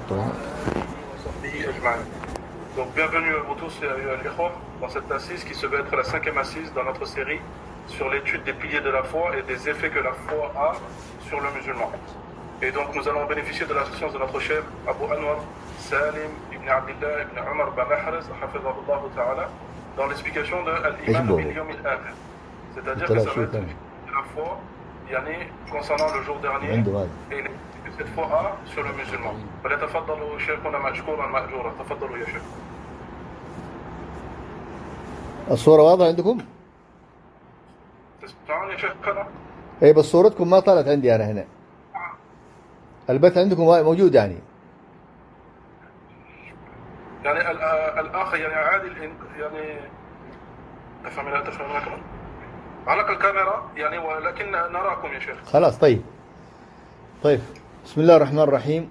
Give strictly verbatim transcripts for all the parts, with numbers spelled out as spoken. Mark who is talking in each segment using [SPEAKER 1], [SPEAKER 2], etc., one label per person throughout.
[SPEAKER 1] Donc bienvenue à vous tous dans cette assise qui se veut être la cinquième assise dans notre série sur l'étude des piliers de la foi et des effets que la foi a sur le musulman. Et donc nous allons bénéficier de l'assistance de notre chef Abu Anwar Salim ibn Abdullah ibn Omar bin Mahrez hafidhahullah ta'ala dans l'explication de Al-Iman bil Yawm al-Akhir. C'est-à-dire que ça va être la foi yani, concernant le jour dernier et cette foi a sur le musulman. فليتفضلوا شيخنا مشكورا مأجورا. تفضلوا يا شيخ.
[SPEAKER 2] الصورة واضحة عندكم؟
[SPEAKER 1] تسمعون يا شيخنا؟
[SPEAKER 2] اي بس صورتكم ما طلعت عندي انا هنا. البث عندكم موجود يعني.
[SPEAKER 1] يعني الاخ يعني عادي يعني تفهم لا تفهم كمان. علق الكاميرا يعني ولكن نراكم يا شيخ.
[SPEAKER 2] خلاص طيب. طيب بسم الله الرحمن الرحيم.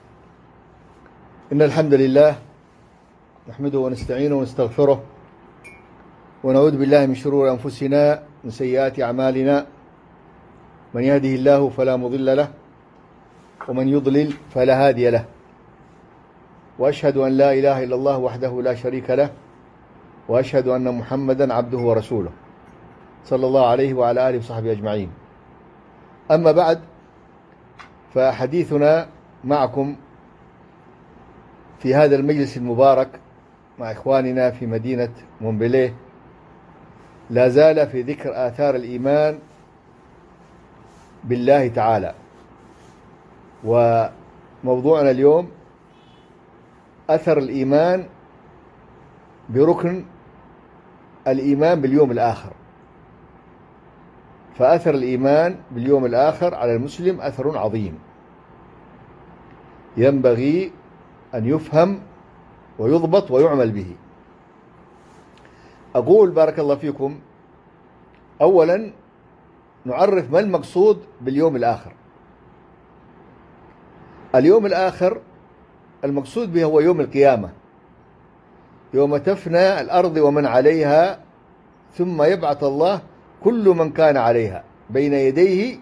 [SPEAKER 2] إن الحمد لله نحمده ونستعينه ونستغفره ونعوذ بالله من شرور أنفسنا من سيئات أعمالنا. من يهده الله فلا مضل له ومن يضلل فلا هادي له. وأشهد أن لا إله إلا الله وحده لا شريك له وأشهد أن محمدا عبده ورسوله صلى الله عليه وعلى آله وصحبه أجمعين. أما بعد فحديثنا معكم في هذا المجلس المبارك مع إخواننا في مدينة مونبليه لا زال في ذكر آثار الإيمان بالله تعالى. وموضوعنا اليوم أثر الإيمان بركن الإيمان باليوم الآخر. فأثر الإيمان باليوم الآخر على المسلم أثر عظيم ينبغي أن يفهم ويضبط ويعمل به. أقول بارك الله فيكم أولا نعرف ما المقصود باليوم الآخر. اليوم الآخر المقصود به هو يوم القيامة، يوم تفنى الأرض ومن عليها ثم يبعث الله كل من كان عليها بين يديه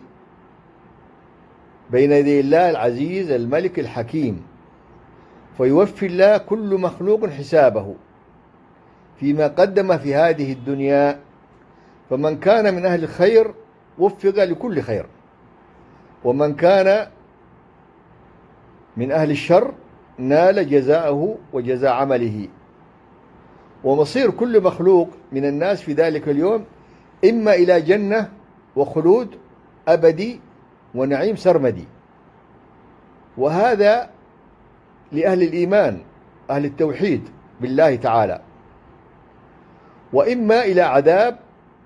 [SPEAKER 2] بين يدي الله العزيز الملك الحكيم، فيوفي الله كل مخلوق حسابه فيما قدم في هذه الدنيا، فمن كان من أهل الخير وفق لكل خير، ومن كان من أهل الشر نال جزاءه وجزاء عمله. ومصير كل مخلوق من الناس في ذلك اليوم إما إلى جنة وخلود أبدي ونعيم سرمدي، وهذا لأهل الإيمان أهل التوحيد بالله تعالى، وإما إلى عذاب،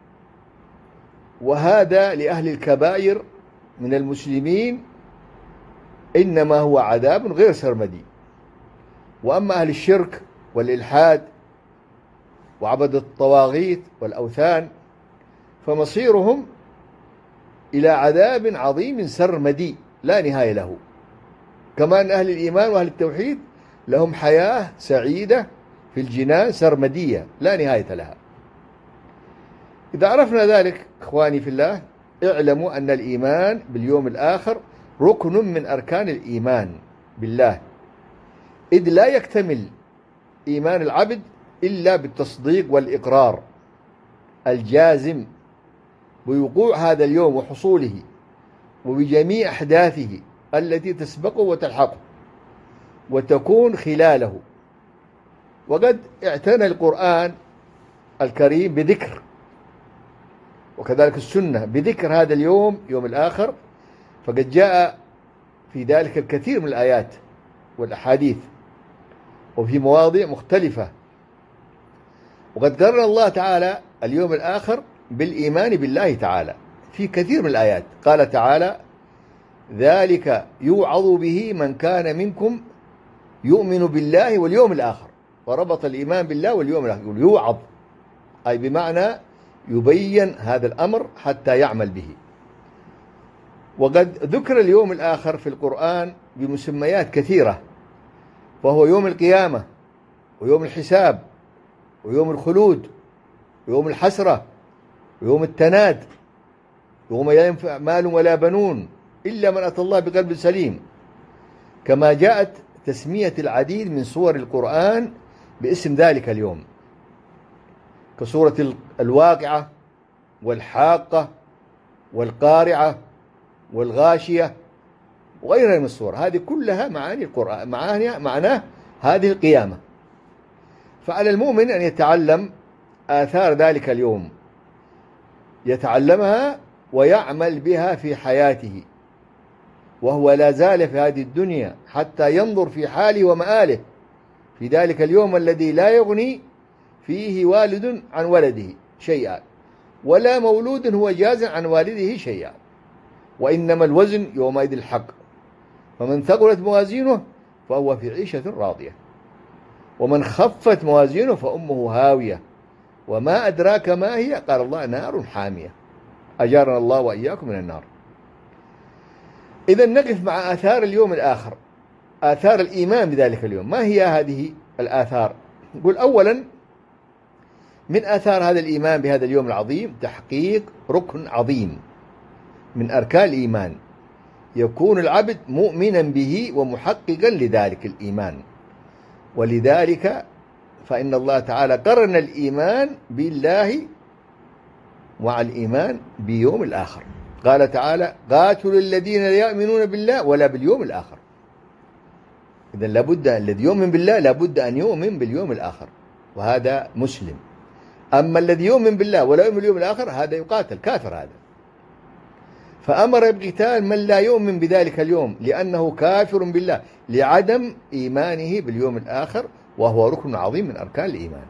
[SPEAKER 2] وهذا لأهل الكبائر من المسلمين إنما هو عذاب غير سرمدي. وأما أهل الشرك والإلحاد وعبد الطواغيت والأوثان فمصيرهم إلى عذاب عظيم سرمدي لا نهاية له. كمان أهل الإيمان وأهل التوحيد لهم حياة سعيدة في الجنان سرمدية لا نهاية لها. إذا عرفنا ذلك إخواني في الله اعلموا أن الإيمان باليوم الآخر ركن من أركان الإيمان بالله، إذ لا يكتمل إيمان العبد إلا بالتصديق والإقرار الجازم بوقوع هذا اليوم وحصوله وبجميع أحداثه التي تسبقه وتلحقه وتكون خلاله. وقد اعتنى القرآن الكريم بذكر وكذلك السنة بذكر هذا اليوم يوم الآخر، فقد جاء في ذلك الكثير من الآيات والأحاديث وفي مواضع مختلفة. وقد قرر الله تعالى اليوم الآخر بالإيمان بالله تعالى في كثير من الآيات. قال تعالى ذلك يوعظ به من كان منكم يؤمن بالله واليوم الآخر، وربط الإيمان بالله واليوم الآخر، يقول يوعظ أي بمعنى يبين هذا الأمر حتى يعمل به. وقد ذكر اليوم الآخر في القرآن بمسميات كثيرة، فهو يوم القيامة ويوم الحساب ويوم الخلود ويوم الحسرة ويوم التناد، يوم لا ينفع مال ولا بنون إلا من أتى الله بقلب سليم، كما جاءت تسمية العديد من سور القرآن باسم ذلك اليوم، كسورة الواقعة والحاقة والقارعة والغاشية وغيرها من السور. هذه كلها معاني القرآن، معاني معناه هذه القيامة. فعلى المؤمن أن يتعلم آثار ذلك اليوم، يتعلمها ويعمل بها في حياته وهو لا زال في هذه الدنيا، حتى ينظر في حاله ومآله في ذلك اليوم الذي لا يغني فيه والد عن ولده شيئا، ولا مولود هو جاز عن والده شيئا، وإنما الوزن يومئذ الحق، فمن ثقلت موازينه فهو في عيشة راضية، ومن خفت موازينه فأمه هاوية، وما أدراك ما هي؟ قال الله نار حامية، أجارنا الله وإياكم من النار. إذا نقف مع آثار اليوم الآخر، آثار الإيمان بذلك اليوم. ما هي هذه الآثار؟ نقول أولا من آثار هذا الإيمان بهذا اليوم العظيم تحقيق ركن عظيم من أركان الإيمان، يكون العبد مؤمنا به ومحققا لذلك الإيمان. ولذلك فإن الله تعالى قرن الإيمان بالله مع الإيمان بيوم الآخر. قال تعالى قاتلوا الذين لا يؤمنون بالله ولا باليوم الآخر. إذا لابد الذي يؤمن بالله لابد أن يؤمن باليوم الآخر، وهذا مسلم. أما الذي يؤمن بالله ولا يؤمن باليوم الآخر هذا يقاتل، كافر هذا. فأمر بقتال من لا يؤمن بذلك اليوم لأنه كافر بالله لعدم إيمانه باليوم الآخر، وهو ركن عظيم من أركان الإيمان.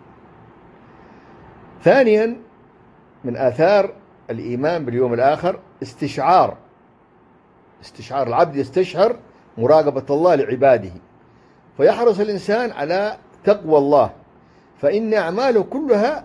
[SPEAKER 2] ثانيا من آثار الإيمان باليوم الآخر استشعار استشعار العبد يستشعر مراقبة الله لعباده، فيحرص الإنسان على تقوى الله، فإن أعماله كلها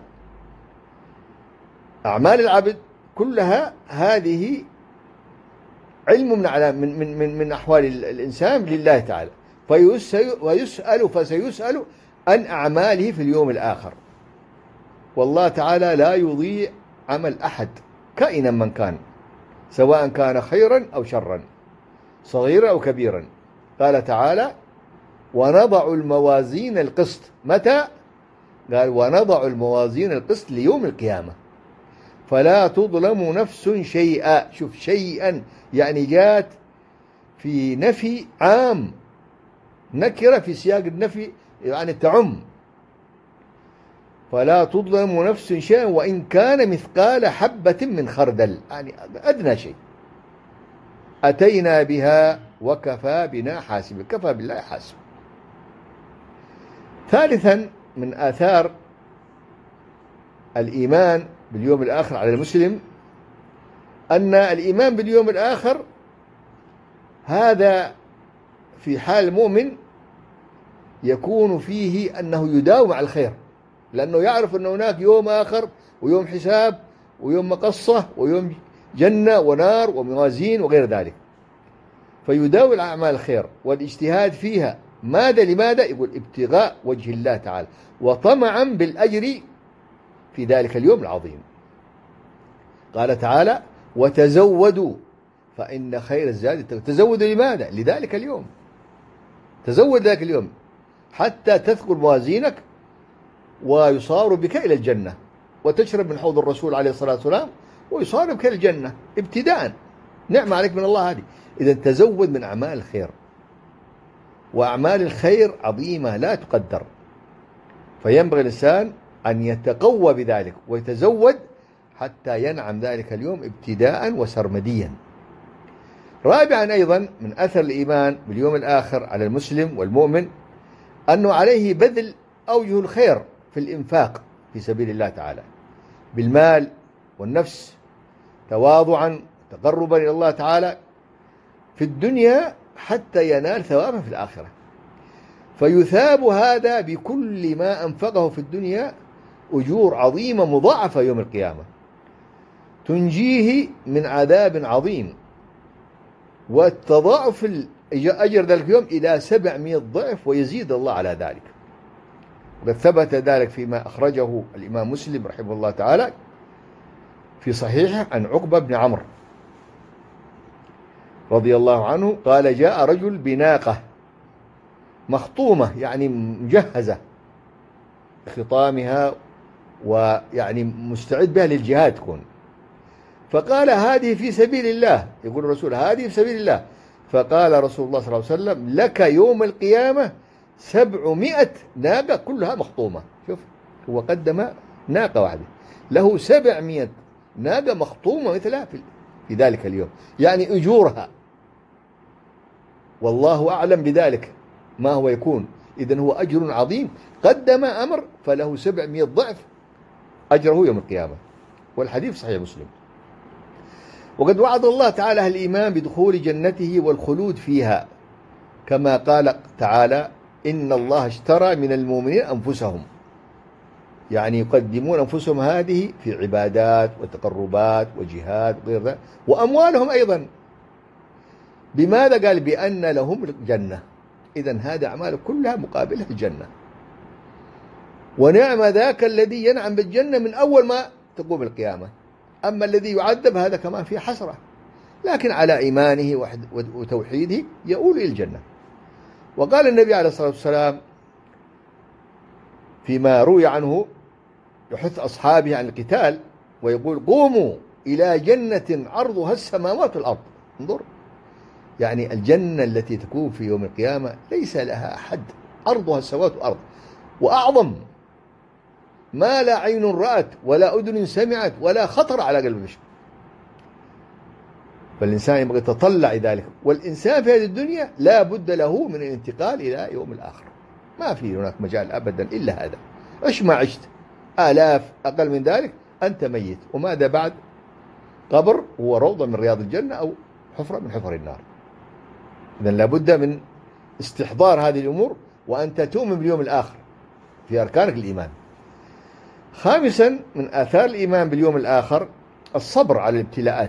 [SPEAKER 2] أعمال العبد كلها هذه علم من من من من أحوال الإنسان لله تعالى، ويسأل فسيسأل عن أعماله في اليوم الآخر. والله تعالى لا يضيع عمل أحد كائنا من كان، سواء كان خيرا أو شرا، صغيرا أو كبيرا. قال تعالى ونضع الموازين القسط. متى؟ قال ونضع الموازين القسط ليوم القيامة فلا تظلم نفس شيئا. شوف شيئا يعني جاءت في نفي عام، نكرة في سياق النفي يعني تعم. فلا تظلم نفس شيئا وإن كان مثقال حبة من خردل، يعني أدنى شيء، أتينا بها وكفى بنا حاسب، كفى بالله حاسب. ثالثا من آثار الإيمان باليوم الآخر على المسلم أن الإيمان باليوم الآخر هذا في حال المؤمن يكون فيه أنه يداوم على الخير، لأنه يعرف أن هناك يوم آخر ويوم حساب ويوم مقصة ويوم جنة ونار وموازين وغير ذلك، فيداوم على أعمال الخير والاجتهاد فيها. ماذا؟ لماذا؟ يقول ابتغاء وجه الله تعالى وطمعا بالأجر في ذلك اليوم العظيم. قال تعالى وتزودوا فإن خير الزاد التقوى. تزودوا لماذا؟ لذلك اليوم، تزود ذلك اليوم حتى تثقل موازينك ويصار بك إلى الجنة، وتشرب من حوض الرسول عليه الصلاة والسلام ويصار بك إلى الجنة ابتداء. نعمة عليك من الله هذه. إذا تزود من أعمال الخير، وأعمال الخير عظيمة لا تقدر، فينبغي الإنسان أن يتقوى بذلك ويتزود حتى ينعم ذلك اليوم ابتداء وسرمديا. رابعا أيضا من أثر الإيمان باليوم الآخر على المسلم والمؤمن أنه عليه بذل أوجه الخير في الإنفاق في سبيل الله تعالى بالمال والنفس، تواضعا تقربا إلى الله تعالى في الدنيا حتى ينال ثوابه في الآخرة، فيثاب هذا بكل ما أنفقه في الدنيا أجور عظيمة مضاعفة يوم القيامة تنجيه من عذاب عظيم، والتضاعف أجر ذلك اليوم إلى سبعمائة ضعف ويزيد الله على ذلك. وقد ثبت ذلك فيما أخرجه الإمام مسلم رحمه الله تعالى في صحيحه عن عقبة بن عمرو رضي الله عنه قال جاء رجل بناقة مخطومة يعني مجهزة بخطامها، ويعني مستعد بها للجهاد تكون. فقال هذه في سبيل الله، يقول الرسول هذه في سبيل الله. فقال رسول الله صلى الله عليه وسلم لك يوم القيامة سبعمائة ناقة كلها مخطومة. شوف، هو قدم ناقة واحدة، له سبعمائة ناقة مخطومة مثلها في ذلك اليوم، يعني أجورها، والله أعلم بذلك ما هو يكون. إذن هو أجر عظيم، قدم أمر فله سبعمائة ضعف أجره يوم القيامة. والحديث صحيح مسلم. وقد وعد الله تعالى أهل الإيمان بدخول جنته والخلود فيها، كما قال تعالى إن الله اشترى من المؤمنين أنفسهم، يعني يقدمون أنفسهم هذه في عبادات وتقربات وجهاد وغير ذلك، وأموالهم أيضا. بماذا؟ قال بأن لهم الجنة. إذن هذه أعمال كلها مقابلها الجنة. ونعم ذاك الذي ينعم بالجنة من أول ما تقوم القيامة. أما الذي يعذب هذا كمان فيه حسرة، لكن على إيمانه وتوحيده يؤول إلى الجنة. وقال النبي عليه الصلاة والسلام فيما روي عنه يحث أصحابه عن القتال ويقول قوموا إلى جنة عرضها السماوات والأرض. انظر، يعني الجنة التي تكون في يوم القيامة ليس لها أحد، عرضها السماوات والأرض، وأعظم ما لا عين رأت ولا أذن سمعت ولا خطر على قلب بشر. فالإنسان يبغى يتطلع ذلك. والإنسان في هذه الدنيا لا بد له من الانتقال إلى يوم الآخر، ما في هناك مجال أبدا إلا هذا. إيش ما عشت آلاف أقل من ذلك أنت ميت، وماذا بعد؟ قبر هو روضة من رياض الجنة أو حفرة من حفر النار. إذن لا بد من استحضار هذه الأمور، وأنت تؤمن باليوم الآخر في أركانك الإيمان. خامسا من آثار الإيمان باليوم الآخر الصبر على الابتلاءات،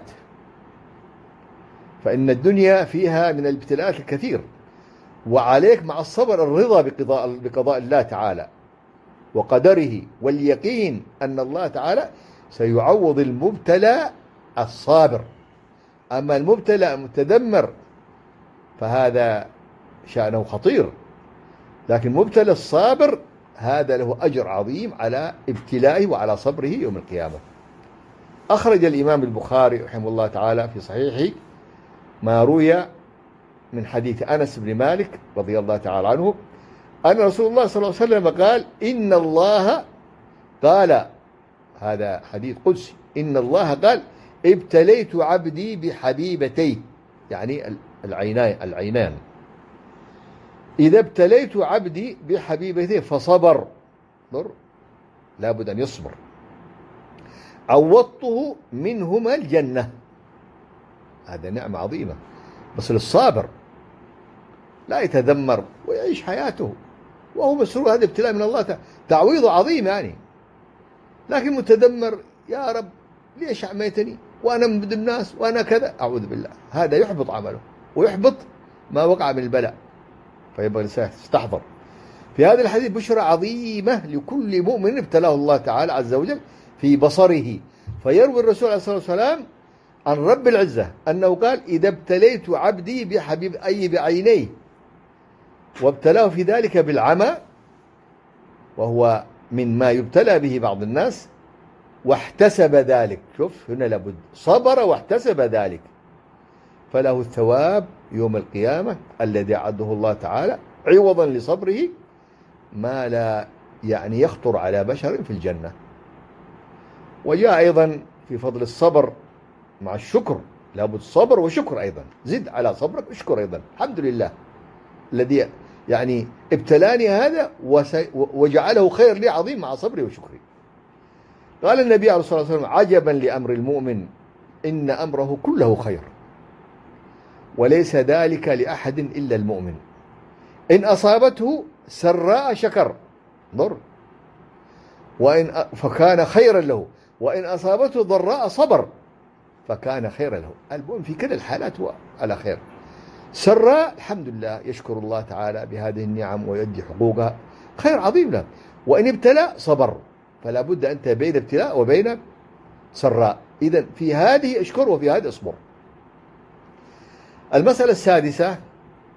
[SPEAKER 2] فإن الدنيا فيها من الابتلاءات الكثير، وعليك مع الصبر الرضا بقضاء, بقضاء الله تعالى وقدره، واليقين أن الله تعالى سيعوض المبتلى الصابر. أما المبتلى المتذمر فهذا شأنه خطير، لكن مبتلى الصابر هذا له أجر عظيم على ابتلائه وعلى صبره يوم القيامة. أخرج الإمام البخاري رحمه الله تعالى في صحيحه ما روي من حديث أنس بن مالك رضي الله تعالى عنه أن رسول الله صلى الله عليه وسلم قال إن الله قال، هذا حديث قدسي، إن الله قال ابتليت عبدي بحبيبتيه، يعني العينان العينان إذا ابتليت عبدي بحبيبتيه فصبر، ضر لابد أن يصبر، عوضته منهما الجنة. هذا نعمة عظيمة، بس للصابر لا يتذمر ويعيش حياته وهو مسرور، هذا ابتلاء من الله، تعويضه عظيم يعني. لكن متذمر، يا رب ليش عميتني وأنا من الناس وأنا كذا، أعوذ بالله، هذا يحبط عمله ويحبط ما وقع من البلاء. فيبقى الإنسان يستحضر في هذا الحديث بشرى عظيمة لكل مؤمن ابتلاه الله تعالى عز وجل في بصره. فيروي الرسول عليه الصلاة والسلام عن رب العزة أنه قال إذا ابتليت عبدي بحبيب أي بعينيه، وابتلاه في ذلك بالعمى، وهو من ما يبتلى به بعض الناس، واحتسب ذلك، شوف هنا لابد صبر واحتسب ذلك، فله الثواب يوم القيامة الذي أعده الله تعالى عوضا لصبره ما لا يعني يخطر على بشر في الجنة. وجاء أيضا في فضل الصبر مع الشكر، لابد صبر وشكر أيضا، زد على صبرك اشكر أيضا، الحمد لله الذي يعني ابتلاني هذا وجعله خير لي عظيم مع صبري وشكري. قال النبي عليه الصلاة والسلام عجبا لأمر المؤمن إن أمره كله خير، وليس ذلك لأحد إلا المؤمن، إن أصابته سراء شكر ضر وإن فكان خيرا له، وإن أصابته ضراء صبر فكان خيرا له. المؤمن في كل الحالات هو على خير. سراء الحمد لله يشكر الله تعالى بهذه النعم ويؤدي حقوقها، خير عظيم له. وإن ابتلى صبر، فلا بد أنت بين ابتلاء وبين سراء. إذن في هذه اشكر وفي هذه اصبر. المسألة السادسة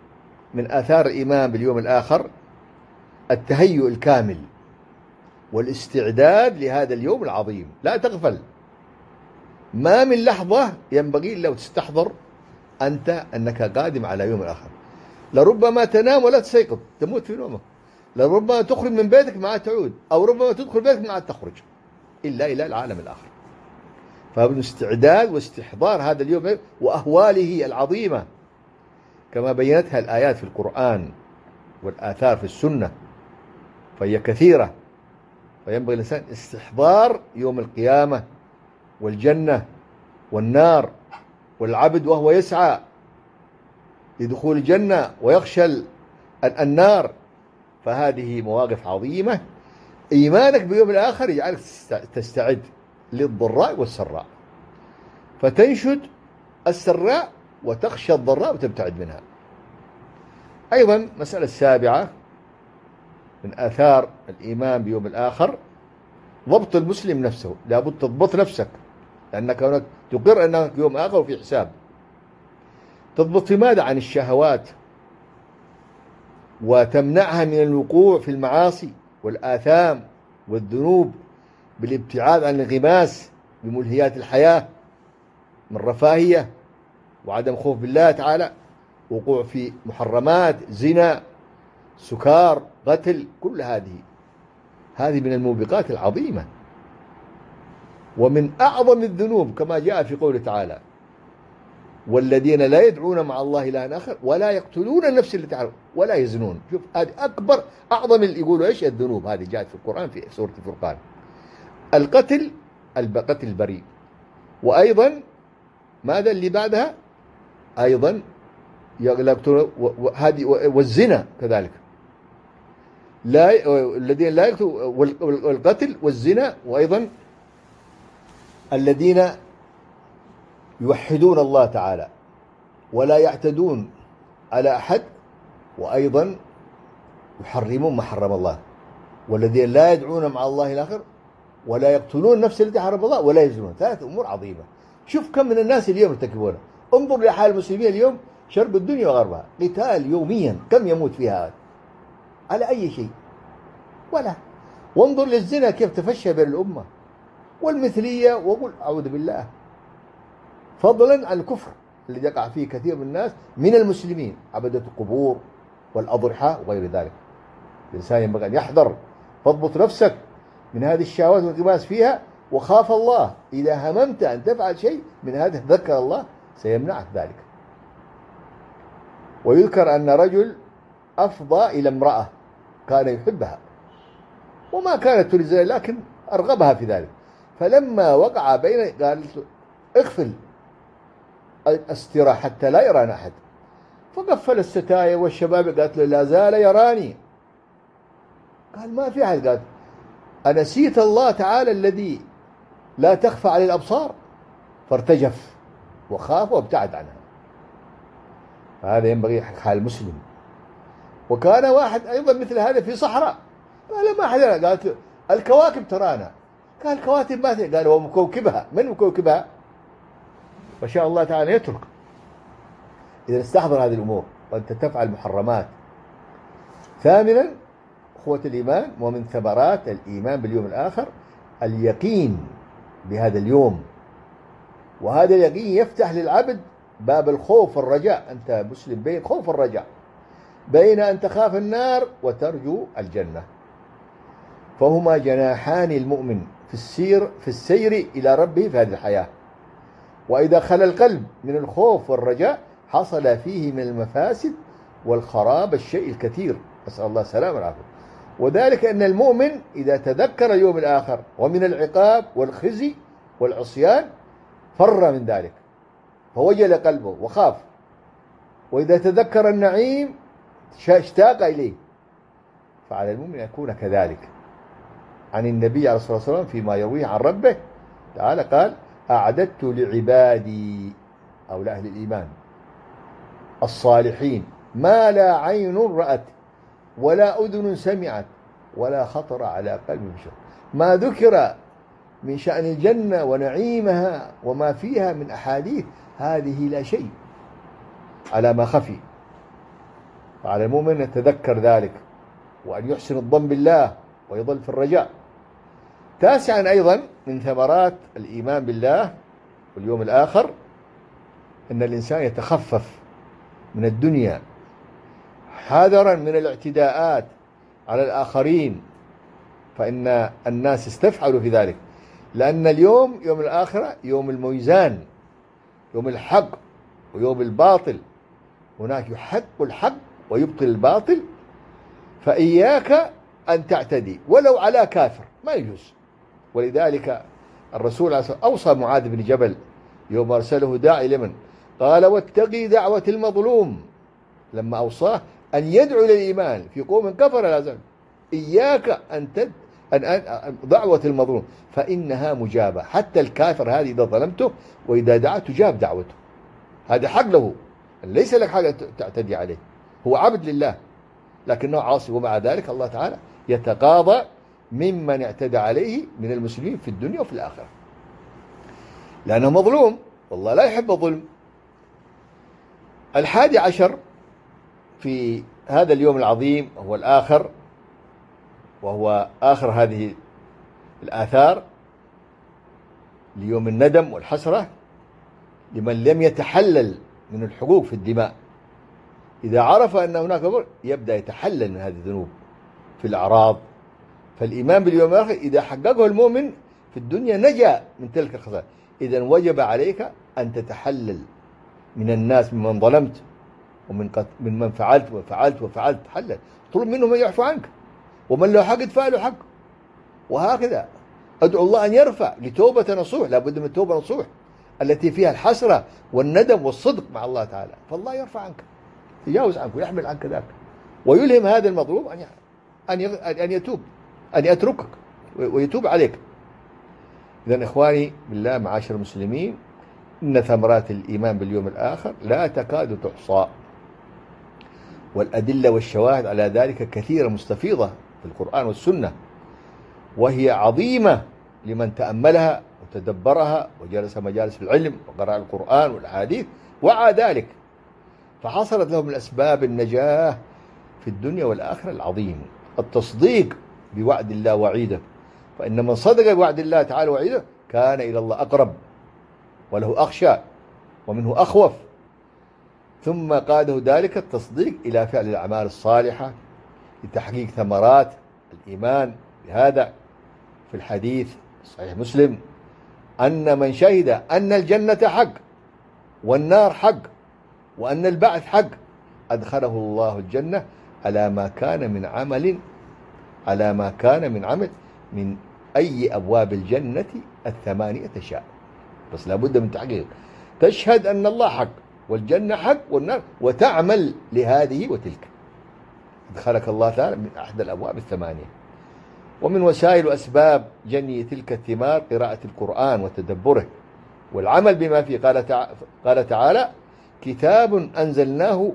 [SPEAKER 2] من آثار الإيمان باليوم الآخر التهيؤ الكامل والاستعداد لهذا اليوم العظيم. لا تغفل، ما من لحظة ينبغي إلا وتستحضر أنت أنك قادم على يوم الآخر. لربما تنام ولا تستيقظ، تموت في نومك. لربما تخرج من بيتك ما عاد تعود، أو ربما تدخل بيتك ما عاد تخرج إلا إلى العالم الآخر. فبالاستعداد واستحضار هذا اليوم وأهواله العظيمة كما بينتها الآيات في القرآن والآثار في السنة، فهي كثيرة. فينبغي الإنسان استحضار يوم القيامة والجنة والنار، والعبد وهو يسعى لدخول الجنة ويخشى النار. فهذه مواقف عظيمة. إيمانك بيوم الآخر يجعلك تستعد للضراء والسراء، فتنشد السراء وتخشى الضراء وتبتعد منها. أيضا مسألة سابعة من آثار الإيمان بيوم الآخر ضبط المسلم نفسه. لابد تضبط نفسك، لأنك هناك تقر أنك يوم آخر وفي حساب. تضبط لماذا؟ عن الشهوات، وتمنعها من الوقوع في المعاصي والآثام والذنوب بالابتعاد عن الانغماس بملهيات الحياة من رفاهية وعدم خوف بالله تعالى، وقوع في محرمات، زنا، سكار، قتل، كل هذه هذه من الموبقات العظيمة ومن أعظم الذنوب كما جاء في قوله تعالى: والذين لا يدعون مع الله إلها آخر ولا يقتلون النفس التي حرم ولا يزنون. شوف، هذه أكبر أعظم اللي يقولوا إيش الذنوب. هذه جاءت في القرآن في سورة الفرقان. القتل، القتل البريء. وأيضا ماذا اللي بعدها؟ أيضا هذه والزنا كذلك. لا الذين لا يقتلون، والقتل والزنا، وأيضا الذين يوحدون الله تعالى ولا يعتدون على أحد، وأيضا يحرمون ما حرم الله، والذين لا يدعون مع الله الآخر ولا يقتلون النفس التي حرم الله ولا يزنون. ثلاث أمور عظيمة. شوف كم من الناس اليوم يرتكبونها. انظر لحال المسلمين اليوم، شرق الدنيا وغربها، قتال يوميا، كم يموت فيها على أي شيء؟ ولا. وانظر للزنا كيف تفشى بين الأمة، والمثلية، وقل أعوذ بالله، فضلا عن الكفر الذي يقع فيه كثير من الناس من المسلمين، عبدة القبور والأضرحة وغير ذلك. الإنسان ينبغي أن يحذر. فاضبط نفسك من هذه الشهوات والانغماس فيها، وخاف الله. إذا هممت أن تفعل شيء من هذا تذكر الله سيمنعك ذلك. ويذكر أن رجل أفضى إلى امرأة كان يحبها وما كانت تريد ذلك، لكن أرغبها في ذلك. فلما وقع بين قال اغفل السترة حتى لا يرانا أحد، فقفل الستاير والشباب. قالت له لا زال يراني. قال ما في أحد. قال أنسيت الله تعالى الذي لا تخفى عليه الأبصار؟ فارتجف وخاف وابتعد عنها. فهذا ينبغي حال المسلم. وكان واحد أيضا مثل هذا في صحراء، قال ما أحد. قالت الكواكب ترانا. قال الكواكب ما ترانا. قال هو مكوكبها. من مكوكبها؟ وشاء الله تعالى يترك. إذا استحضر هذه الأمور وأنت تفعل محرمات. ثامنا أخوة الإيمان، ومن ثمرات الإيمان باليوم الآخر اليقين بهذا اليوم. وهذا اليقين يفتح للعبد باب الخوف والرجاء. أنت مسلم بين خوف والرجاء، بين أن تخاف النار وترجو الجنة، فهما جناحان المؤمن في السير في السير إلى ربه في هذه الحياة. وإذا خلى القلب من الخوف والرجاء حصل فيه من المفاسد والخراب الشيء الكثير، نسأل الله السلامة والعافية. وذلك أن المؤمن إذا تذكر اليوم الآخر ومن العقاب والخزي والعصيان فر من ذلك، فوجل قلبه وخاف. وإذا تذكر النعيم اشتاق إليه. فعلى المؤمن أن يكون كذلك. عن النبي عليه الصلاة والسلام فيما يرويه عن ربه تعالى قال: أعددت لعبادي أو لأهل الإيمان الصالحين ما لا عين رأت ولا أذن سمعت ولا خطر على قلب بشر. ما ذكر من شأن الجنة ونعيمها وما فيها من أحاديث هذه لا شيء على ما خفي. فعلى المؤمن أن يتذكر ذلك وأن يحسن الظن بالله ويظل في الرجاء. تاسعا أيضا من ثمرات الإيمان بالله واليوم الآخر أن الإنسان يتخفف من الدنيا حذرا من الاعتداءات على الآخرين، فإن الناس استفعلوا في ذلك، لأن اليوم يوم الآخرة يوم الميزان، يوم الحق ويوم الباطل، هناك يحق الحق ويبطل الباطل، فإياك أن تعتدي ولو على كافر، ما يجوز. ولذلك الرسول عليه الصلاة والسلام أوصى معاذ بن جبل يوم أرسله داعي لمن قال واتقي دعوة المظلوم، لما أوصاه أن يدعو إلى الإيمان في قوم كفر لا زال، إياك أن تد أن دعوة المظلوم فإنها مجابة، حتى الكافر هذه إذا ظلمته وإذا دعا تجاب دعوته، هذا حق له، ليس لك حاجة تعتدي عليه، هو عبد لله لكنه عاصي، ومع ذلك الله تعالى يتقاضى ممن اعتدى عليه من المسلمين في الدنيا وفي الآخرة، لأنه مظلوم والله لا يحب الظلم. الحادي عشر في هذا اليوم العظيم هو الآخر، وهو آخر هذه الآثار ليوم الندم والحسرة لمن لم يتحلل من الحقوق في الدماء، إذا عرف أن هناك ظلم يبدأ يتحلل من هذه الذنوب في الأعراض. فالإيمان باليوم الآخر إذا حققه المؤمن في الدنيا نجا من تلك الخسائر، إذن وجب عليك أن تتحلل من الناس ممن ظلمت ومن قد من من فعلت وفعلت وفعلت، تحلل، طلب منه من يعفو عنك، ومن له حق ادفع له حق، وهكذا أدعو الله أن يرفع لتوبة نصوح، لابد من توبة نصوح التي فيها الحسرة والندم والصدق مع الله تعالى، فالله يرفع عنك، يجاوز عنك ويحمل عنك ذاك، ويلهم هذا المظلوم أن أن أن يتوب، أن يتركك ويتوب عليك. إذن إخواني بالله معاشر المسلمين، إن ثمرات الإيمان باليوم الآخر لا تكاد تحصى، والأدلة والشواهد على ذلك كثيرة مستفيضة في القرآن والسنة، وهي عظيمة لمن تأملها وتدبرها وجلس مجالس العلم وقرأ القرآن والأحاديث وعى ذلك، فحصلت لهم الأسباب النجاة في الدنيا والآخرة العظيم. التصديق بوعد الله وعيده، فإن من صدق بوعد الله تعالى وعيده كان إلى الله أقرب وله أخشى ومنه أخوف، ثم قاده ذلك التصديق إلى فعل الأعمال الصالحة لتحقيق ثمرات الإيمان بهذا. في الحديث صحيح مسلم أن من شهد أن الجنة حق والنار حق وأن البعث حق أدخله الله الجنة على ما كان من عمل على ما كان من عمل من أي أبواب الجنة الثمانية شاء، بس لابد من تحقيق، تشهد أن الله حق والجنة حق والنار وتعمل لهذه وتلك، أدخلك الله تعالى من أحد الأبواب الثمانية. ومن وسائل وأسباب جني تلك الثمار قراءة القرآن وتدبره والعمل بما فيه، قال تعالى, قال تعالى كتاب أنزلناه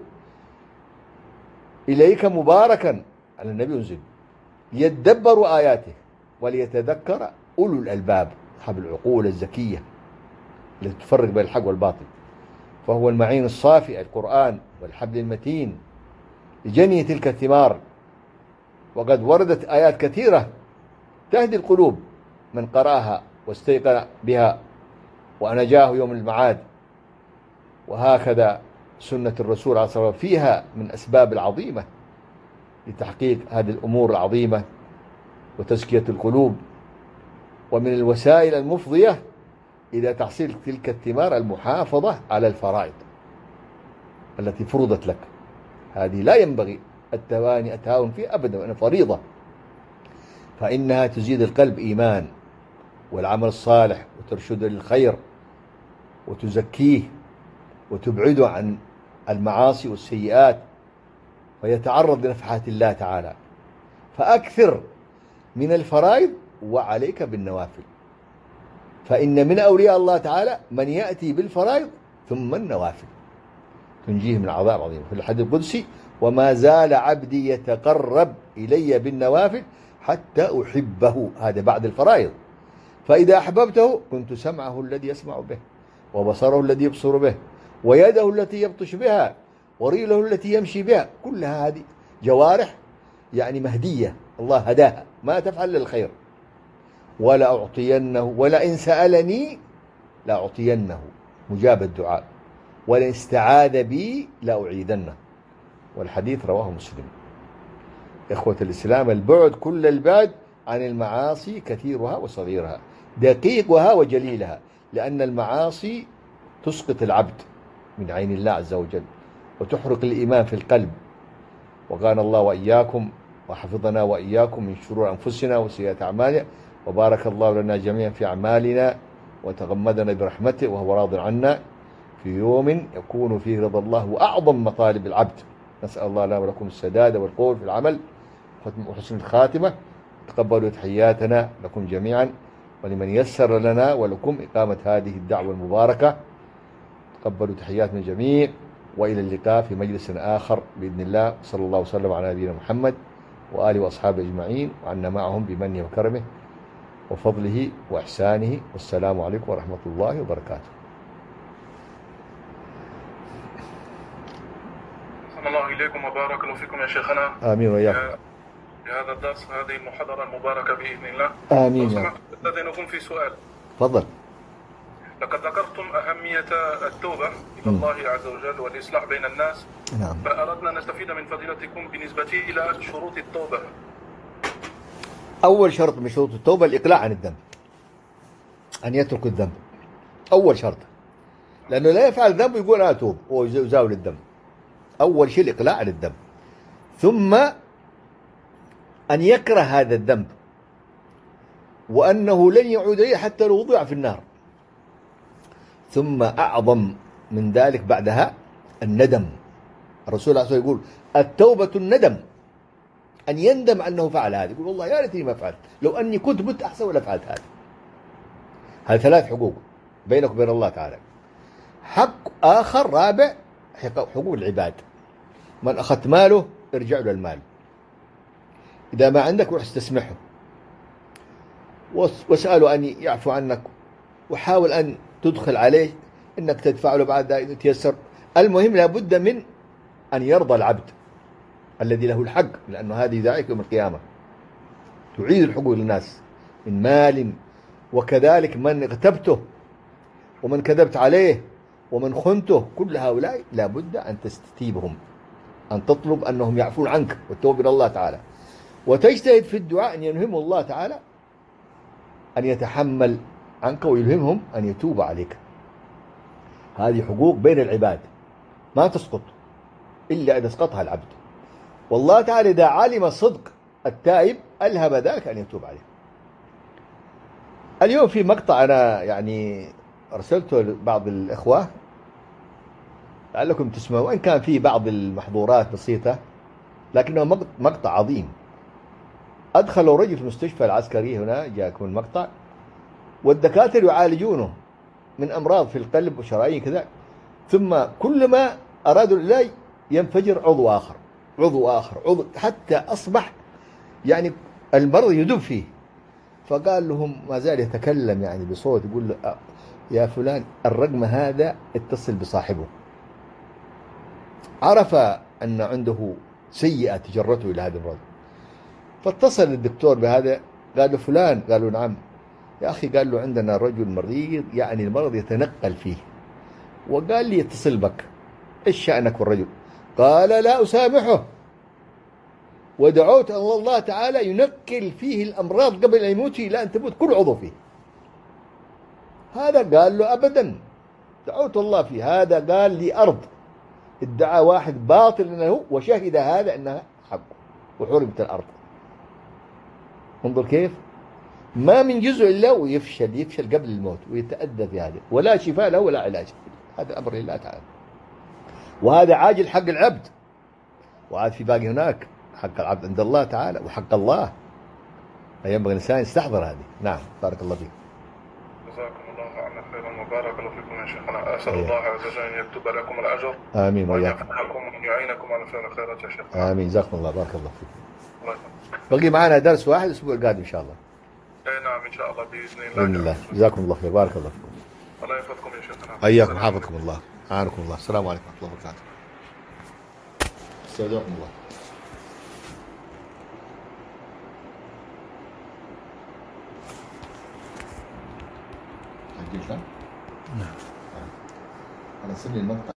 [SPEAKER 2] إليك مباركا على النبي أنزل ليدبروا آياته وليتذكر أولو الألباب، أصحاب العقول الذكية التي تفرق بين الحق والباطل، فهو المعين الصافي القرآن والحبل المتين لجني تلك الثمار. وقد وردت آيات كثيرة تهدي القلوب من قرأها واستيقن بها وأنجاه يوم المعاد، وهكذا سنة الرسول عليه الصلاة والسلام فيها من أسباب العظيمة لتحقيق هذه الأمور العظيمة وتزكية القلوب. ومن الوسائل المفضية إلى تحصيل تلك الثمار المحافظة على الفرائض التي فرضت لك، هذه لا ينبغي التواني التهاون فيها أبدا، وأنها فريضة، فإنها تزيد القلب إيمان والعمل الصالح وترشده للخير وتزكيه وتبعده عن المعاصي والسيئات ويتعرض لنفحات الله تعالى. فأكثر من الفرائض وعليك بالنوافل، فإن من أولياء الله تعالى من يأتي بالفرائض ثم النوافل تنجيه من عذاب عظيم. في الحديث القدسي وما زال عبدي يتقرب إلي بالنوافل حتى أحبه، هذا بعد الفرائض، فإذا أحببته كنت سمعه الذي يسمع به وبصره الذي يبصر به ويده التي يبطش بها ورجله التي يمشي بها، كلها هذه جوارح يعني مهدية، الله هداها ما تفعل للخير. ولا أعطينه، ولئن سألني لأعطينه مجاب الدعاء، ولئن استعاذ بي لأعيذنه. والحديث رواه مسلم. إخوة الإسلام، البعد كل البعد عن المعاصي كثيرها وصغيرها، دقيقها وجليلها، لأن المعاصي تسقط العبد من عين الله عز وجل وتحرق الإيمان في القلب. وقال الله وإياكم وحفظنا وإياكم من شرور أنفسنا وسيئات أعمالنا، وبارك الله لنا جميعا في أعمالنا وتغمدنا برحمته وهو راض عنا في يوم يكون فيه رضا الله وأعظم مطالب العبد. نسأل الله لنا ولكم السداد والقول في العمل وحسن الخاتمة. تقبلوا تحياتنا لكم جميعا، ولمن يسر لنا ولكم إقامة هذه الدعوة المباركة. تقبلوا تحيات من الجميع، وإلى اللقاء في مجلس آخر بإذن الله. صلى الله وسلم على نبينا محمد وآله وأصحابه أجمعين، وعنا معهم بمنه وكرمه وفضله وإحسانه. والسلام عليكم ورحمة الله وبركاته.
[SPEAKER 1] أحسن الله إليكم وبارك الله فيكم يا شيخنا.
[SPEAKER 2] آمين وإياكم.
[SPEAKER 1] بهذا الدرس، هذه المحاضرة المباركة بإذن الله.
[SPEAKER 2] آمين يا رب.
[SPEAKER 1] لديكم في سؤال.
[SPEAKER 2] تفضل.
[SPEAKER 1] لقد ذكرتم أهمية التوبة إلى الله عز وجل والإصلاح بين الناس.
[SPEAKER 2] نعم.
[SPEAKER 1] فأردنا أن نستفيد من فضيلتكم بالنسبة إلى شروط التوبة.
[SPEAKER 2] أول شرط من شروط التوبة الإقلاع عن الذنب، أن يترك الذنب، أول شرط. لأنه لا يفعل ذنب يقول أنا أتوب ويزاول الذنب. أول شيء الإقلاع عن الذنب، ثم أن يكره هذا الذنب وأنه لن يعود إليه حتى لو وضع في النار. ثم أعظم من ذلك بعدها الندم. الرسول عليه الصلاة والسلام يقول التوبة الندم، أن يندم أنه فعل هذا، يقول والله يا ريتني ما فعلت، لو أني كنت مت أحسن ولا فعلت هذا. هذه ثلاث حقوق بينك وبين الله تعالى. حق آخر رابع حقوق العباد. من أخذت ماله ارجع له المال، إذا ما عندك روح استسمحه واسأله أن يعفو عنك، وحاول أن تدخل عليه إنك تدفع له بعد إذا تيسر. المهم لابد من أن يرضى العبد الذي له الحق، لأنه هذه ذلك يوم القيامة تعيد الحقوق للناس من مال. وكذلك من اغتبته ومن كذبت عليه ومن خنته، كل هؤلاء لابد أن تستتيبهم، أن تطلب أنهم يعفون عنك والتوبة إلى الله تعالى، وتجتهد في الدعاء أن يلهمهم الله تعالى أن يتحمل عنك ويلهمهم أن يتوب عليك. هذه حقوق بين العباد ما تسقط إلا إذا اسقطها العبد. والله تعالى إذا علم صدق التائب ألهم ذلك أن يتوب عليه. اليوم في مقطع أنا يعني أرسلته لبعض الإخوة لعلكم تسمعوا، وإن كان فيه بعض المحظورات بسيطة لكنه مقطع عظيم. أدخلوا رجل في المستشفى العسكري هنا، جاءكم المقطع، والدكاترة يعالجونه من أمراض في القلب وشرايين كذا، ثم كلما أرادوا العلاج ينفجر عضو آخر عضو آخر عضو، حتى أصبح يعني المرض يدب فيه. فقال لهم ما زال يتكلم يعني بصوت يقول له يا فلان الرقم هذا اتصل بصاحبه. عرف أن عنده سيئة تجرته إلى هذا المرض، فاتصل الدكتور بهذا قال له فلان، قالوا نعم يا أخي، قال له عندنا رجل مريض يعني المرض يتنقل فيه، وقال لي يتصل بك، إيش شأنك والرجل؟ قال لا أسامحه، ودعوت أن الله تعالى ينقل فيه الأمراض قبل أن يموت إلى أن تموت كل عضو فيه. هذا قال له أبدا، دعوت الله فيه. هذا قال لي أرض، ادعى واحد باطل أنه وشهد هذا أنها حق وحرمت الأرض. انظر كيف ما من جزء إلا ويفشل يفشل قبل الموت ويتأذى في هذا، ولا شفاء له ولا علاج. هذا أمر لله تعالى، وهذا عاجل حق العبد، وعاد في باقي هناك حق العبد عند الله تعالى وحق الله، فينبغي الإنسان يستحضر هذه. نعم بارك الله فيك.
[SPEAKER 1] جزاكم الله عنا خيرا وبارك الله فيكم يا شيخنا. أسأل الله عز وجل أن يكتب لكم الأجر.
[SPEAKER 2] آمين وإياكم.
[SPEAKER 1] وأن يعينكم على فعل الخيرات يا شيخ.
[SPEAKER 2] آمين جزاكم الله بارك الله فيكم.
[SPEAKER 1] الله
[SPEAKER 2] بقي معنا درس واحد الأسبوع القادم إن شاء الله.
[SPEAKER 1] اي نعم ان شاء الله باذن الله.
[SPEAKER 2] باذن الله. جزاكم الله خير بارك الله فيكم.
[SPEAKER 1] الله يحفظكم يا شيخنا.
[SPEAKER 2] حياكم حافظكم الله. اعانكم الله. السلام عليكم ورحمه الله وبركاته. استودعكم الله. سجلت؟ نعم. أنا سمي المقطع.